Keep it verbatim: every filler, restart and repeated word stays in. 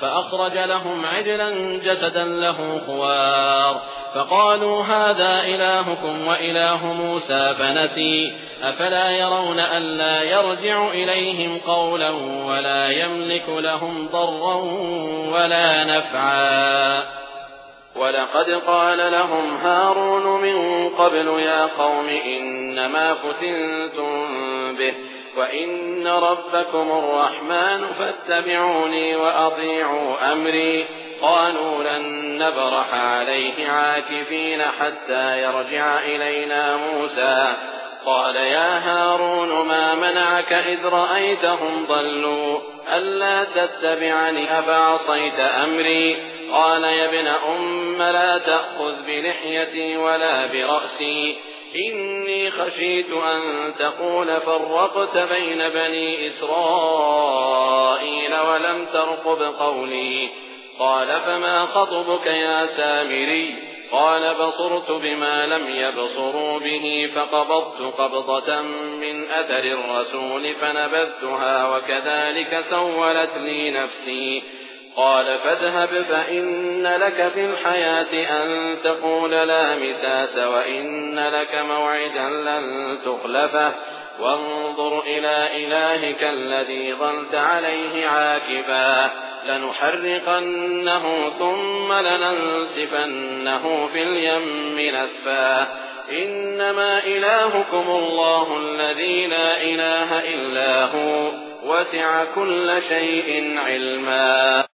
فأخرج لهم عجلا جسدا له خوار فقالوا هذا إلهكم وإله موسى فنسي أفلا يرون ألا يرجع إليهم قولا ولا يملك لهم ضرا ولا نفعا ولقد قال لهم هارون من قبل يا قوم إنما فتنتم به وإن ربكم الرحمن فاتبعوني وأطيعوا أمري قالوا لن نبرح عليه عاكفين حتى يرجع إلينا موسى قال يا هارون ما منعك إذ رأيتهم ضلوا ألا تتبعني أفعصيت أمري قال يا ابن أم لا تأخذ بلحيتي ولا برأسي إني خشيت أن تقول فرقت بين بني إسرائيل ولم ترقب قولي قال فما خطبك يا سامري قال بصرت بما لم يبصروا به فقبضت قبضة من أثر الرسول فنبذتها وكذلك سولت لي نفسي قال فاذهب فإن لك في الحياة أن تقول لا مساس وإن لك موعدا لن تخلفه وانظر إلى إلهك الذي ظلت عليه عاكفا لنحرقنه ثم لننسفنه في اليم نسفا إنما إلهكم الله الذي لا إله إلا هو وسع كل شيء علما.